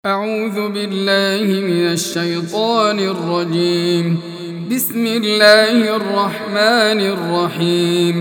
أعوذ بالله من الشيطان الرجيم. بسم الله الرحمن الرحيم.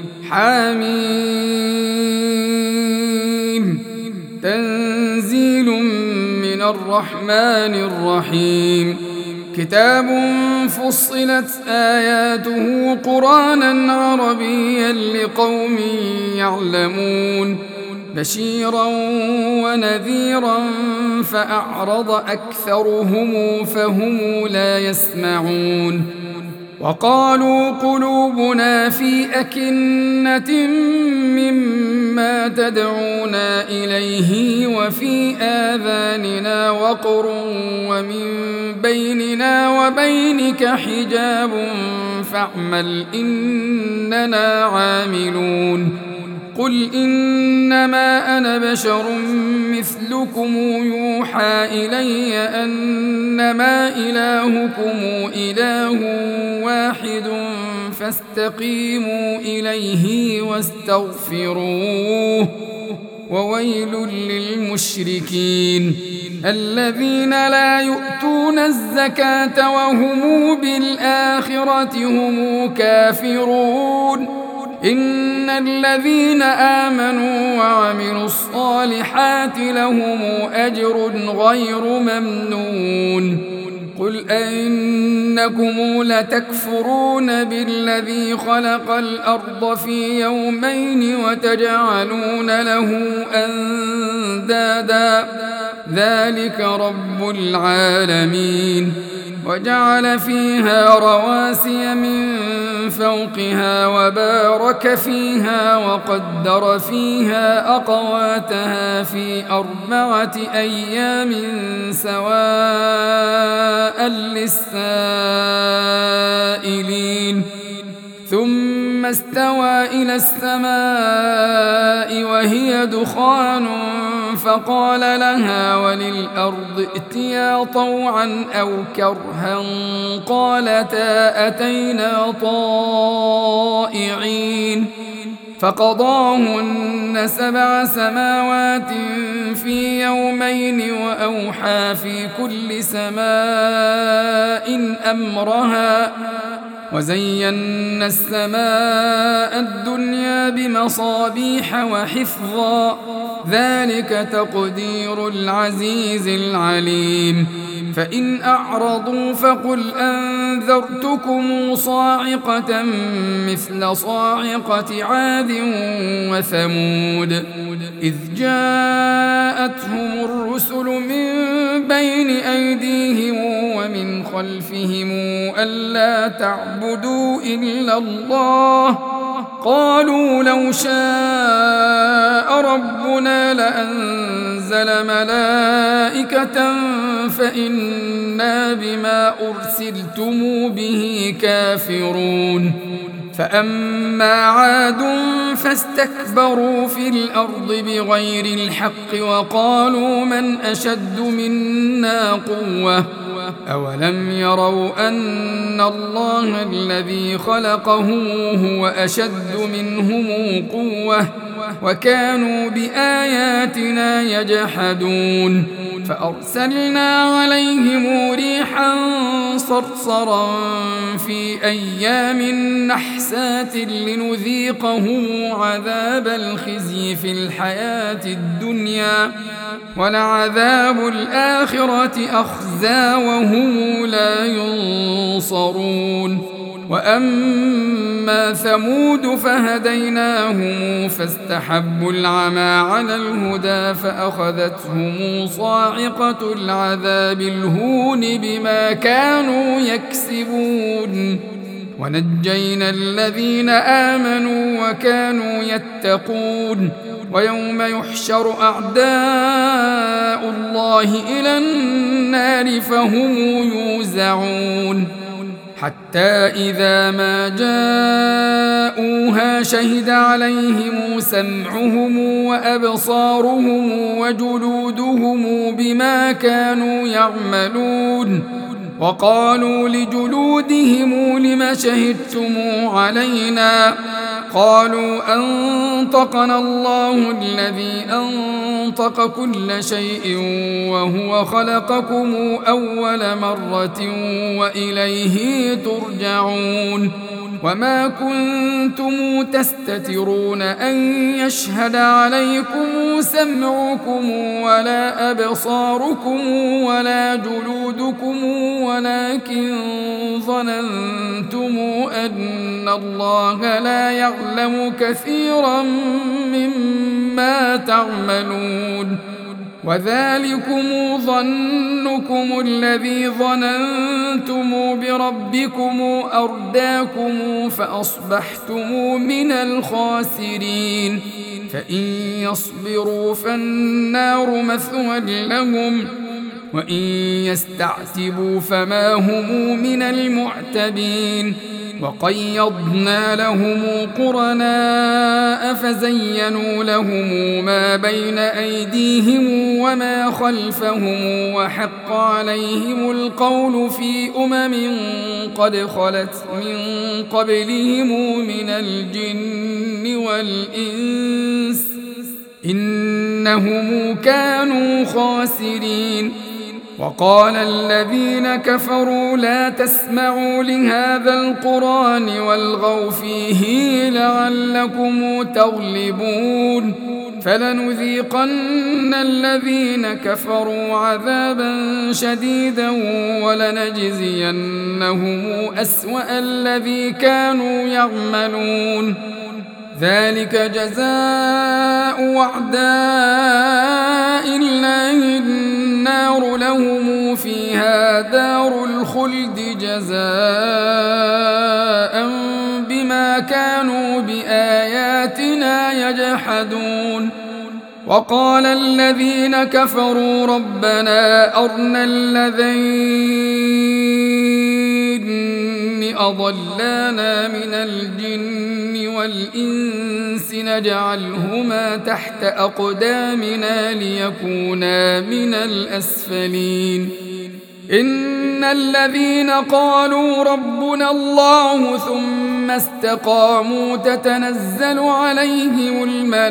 حميم. تنزيل من الرحمن الرحيم. كتاب فصلت آياته قرآنا عربيا لقوم يعلمون بشيرا ونذيرا فأعرض أكثرهم فهم لا يسمعون. وقالوا قلوبنا في أكنة مما تدعونا إليه وفي آذاننا وقر ومن بيننا وبينك حجاب فاعمل إننا عاملون. قل إنما أنا بشر مثلكم يوحى إلي أنما إلهكم إله واحد فاستقيموا إليه واستغفروه. وويل للمشركين الذين لا يؤتون الزكاة وهم بالآخرة هم كافرون. إن الذين آمنوا وعملوا الصالحات لهم أجر غير ممنون. قل أئنكم لتكفرون بالذي خلق الأرض في يومين وتجعلون له أندادا ذلك رب العالمين. وجعل فيها رواسي من فوقها وبارك فيها وقدر فيها أقواتها في 4 أيام سواء للسائلين. ثم استوى إلى السماء وهي دخان فقال لها وللأرض ائتيا طوعا أو كرها قالتا أتينا طائعين. فقضاهن 7 سماوات في يومين وأوحى في كل سماء أمرها وزينا السماء الدنيا بمصابيح وحفظا ذلك تقدير العزيز العليم. فإن أعرضوا فقل أنذرتكم صاعقة مثل صاعقة عاد وثمود إذ جاءتهم الرسل من بين أيديهم ومن خلفهم ألا تعبدوا إلا الله قالوا لو شاء ربنا لأنزل ملائكة فإنا بما أرسلتم به كافرون. فأما عاد فاستكبروا في الأرض بغير الحق وقالوا من أشد منا قوة أولم يروا أن الله الذي خلقهم هو أشد منهم قوة وكانوا بآياتنا يجحدون. فأرسلنا عليهم ريحا صرصرا في أيام نحسات لنذيقهم عذاب الخزي في الحياة الدنيا ولعذاب الآخرة أخزى وهم لا ينصرون. وأما ثمود فهديناهم فاستحبوا العمى على الهدى فأخذتهم صاعقة العذاب الهون بما كانوا يكسبون. ونجينا الذين آمنوا وكانوا يتقون. ويوم يحشر أعداء الله إلى النار فهم يوزعون حتى إذا ما جاءوها شهد عليهم سمعهم وأبصارهم وجلودهم بما كانوا يعملون وقالوا لجلودهم لم شهدتم علينا قالوا أنطقنا الله الذي أنطق كل شيء وهو خلقكم أول مرة وإليه ترجعون وما كنتم تستترون أن يشهد عليكم سمعكم ولا أبصاركم ولا جلودكم ولكن ظننتم أن الله لا يعلم كثيرا مما تعملون وذلكم ظنكم الذي ظننتم بربكم أرداكم فأصبحتم من الخاسرين فإن يصبروا فالنار مثوى لهم وإن يستعتبوا فما هم من المعتبين وقيضنا لهم قرناء فزينوا لهم ما بين أيديهم وما خلفهم وحق عليهم القول في قد خلت من قبلهم من الجن والإنس إنهم كانوا خاسرين وقال الذين كفروا لا تسمعوا لهذا القرآن والغوا فيه لعلكم تغلبون فلنذيقن الذين كفروا عذابا شديدا ولنجزينهم أسوأ الذي كانوا يعملون ذلك جزاء أعداء الله النار لهم فيها دار الخلد جزاء بما كانوا بآياتنا يجحدون وقال الذين كفروا ربنا أرنا الذين أضلانا من الجن والإنس نجعلهما تحت أقدامنا ليكونا من الأسفلين إن الذين قالوا ربنا الله ثم استقاموا تتنزل عليهم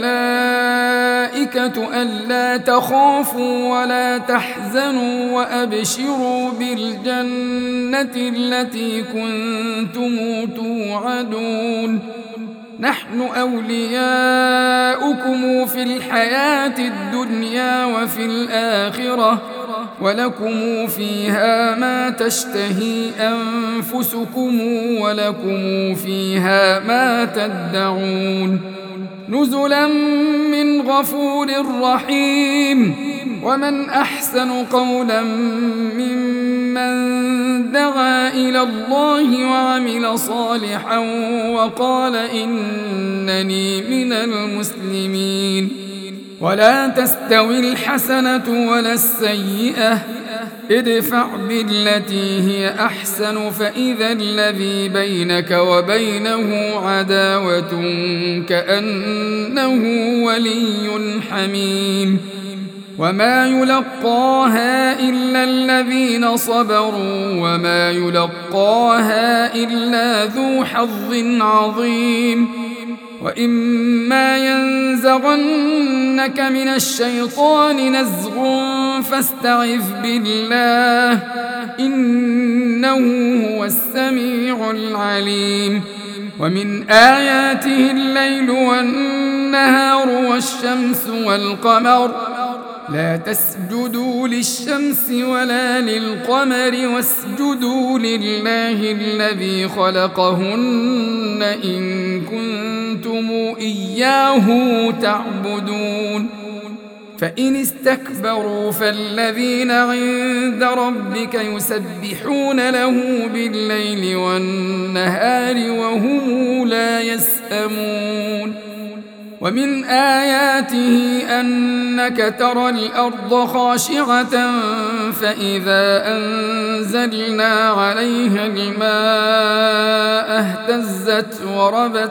الملائكة ألا تخافوا ولا تحزنوا وأبشروا بالجنة التي كنتم توعدون نحن أولياؤكم في الحياة الدنيا وفي الآخرة ولكم فيها ما تشتهي أنفسكم ولكم فيها ما تدعون نزلا من غفور رحيم ومن أحسن قولا ممن دعا إلى الله وعمل صالحا وقال إنني من المسلمين ولا تستوي الحسنة ولا السيئة ادفع بالتي هي أحسن فإذا الذي بينك وبينه عداوة كأنه ولي حميم وما يلقاها إلا الذين صبروا وما يلقاها إلا ذو حظ عظيم وإما ينزغنك من الشيطان نزغ فاستعذ بالله إنه هو السميع العليم ومن آياته الليل والنهار والشمس والقمر لا تسجدوا للشمس ولا للقمر واسجدوا لله الذي خلقهن إن كنتم إياه تعبدون فإن استكبروا فالذين عند ربك يسبحون له بالليل والنهار وهم لا يسأمون ومن آياته أنك ترى الأرض خاشعة فإذا أنزلنا عليها الماء اهتزت وربت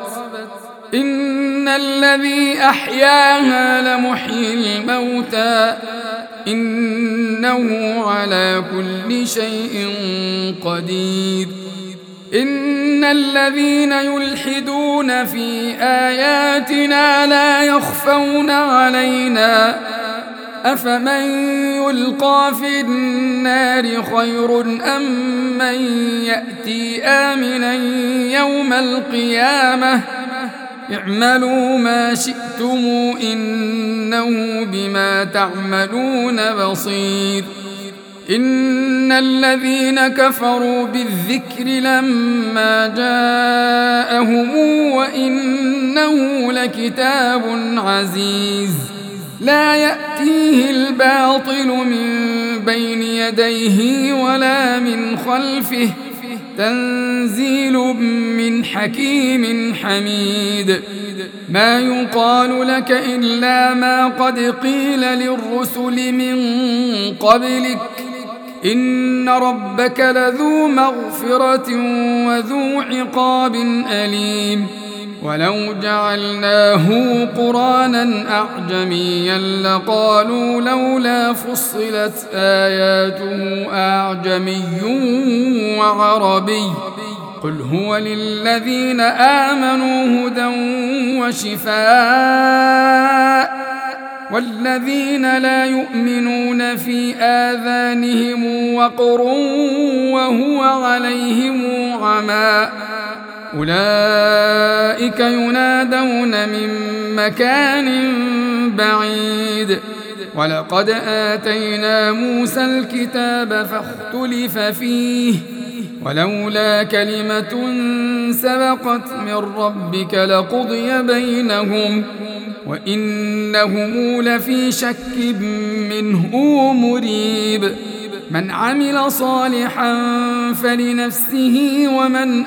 إن الذي أحياها لمحيي الموتى إنه على كل شيء قدير. إن الذين يلحدون في آياتنا لا يخفون علينا أفمن يلقى في النار خير أم من يأتي آمنا يوم القيامة اعملوا ما شئتم إنه بما تعملون بصير. إن الذين كفروا بالذكر لما جاءهم وإنه لكتاب عزيز لا يأتيه الباطل من بين يديه ولا من خلفه تنزيل من حكيم حميد. ما يقال لك إلا ما قد قيل للرسل من قبلك إن ربك لذو مغفرة وذو عقاب أليم. ولو جعلناه قرآنا أعجميا لقالوا لولا فصلت آياته أعجمي وعربي قل هو للذين آمنوا هدى وشفاء والذين لا يؤمنون في آذانهم وقر وهو عليهم عمى أولئك ينادون من مكان بعيد. ولقد آتينا موسى الكتاب فاختلف فيه ولولا كلمة سبقت من ربك لقضي بينهم وإنهم لفي شك منه مريب. من عمل صالحا فلنفسه ومن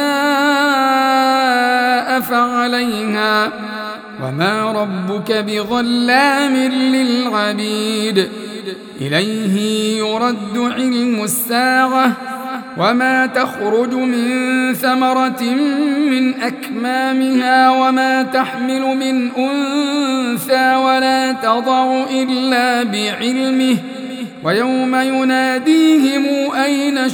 أساء فعليها وما ربك بظلام للعبيد. إليه يرد علم الساعة وما تخرج من ثمرة من أكمامها وما تحمل من أنثى ولا تضع إلا بعلمه ويوم يناديهم أين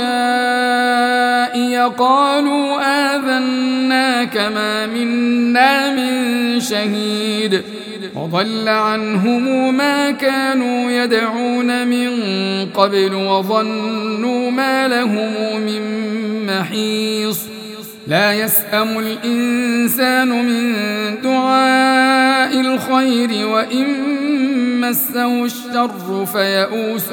شركائي قالوا آذناك ما منا من شهيد وضل عنهم ما كانوا يدعون من قبل وظنوا ما لهم من محيص. لا يسأم الإنسان من دعاء الخير وإن مسه الشر فيئوس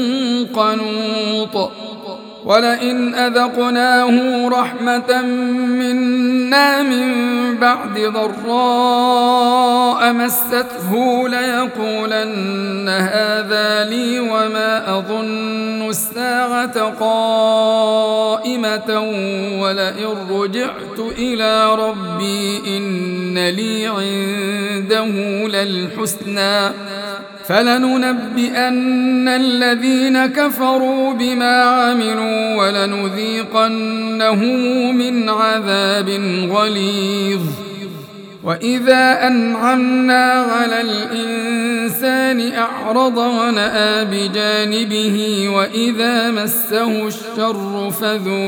قنوط. ولئن أذقناه رحمة منا من بعد ضراء مسته ليقولن هذا لي وما أظن الساعة قائمة ولئن رجعت إلى ربي إن لي عنده للحسنى فلننبئن الذين كفروا بما عملوا ولنذيقنهم من عذاب غليظ. وإذا أنعمنا على الإنسان أعرض ونأى بجانبه وإذا مسه الشر فذو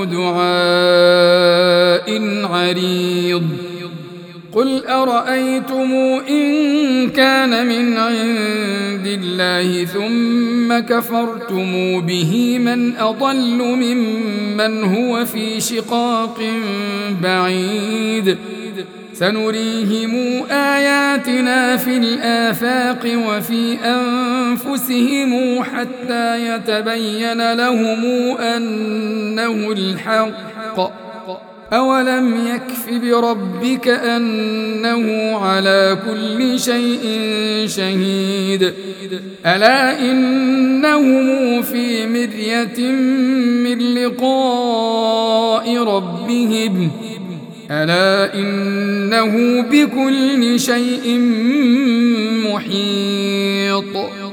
دعاء عريض. قل أرأيتم إن كان من عند الله ثم كفرتم به من أضل ممن هو في شقاق بعيد. سنريهم آياتنا في الآفاق وفي أنفسهم حتى يتبين لهم أنه الحق. أولم يكف بربك أنه على كل شيء شهيد. ألا إنهم في مرية من لقاء ربهم ألا إنه بكل شيء محيط.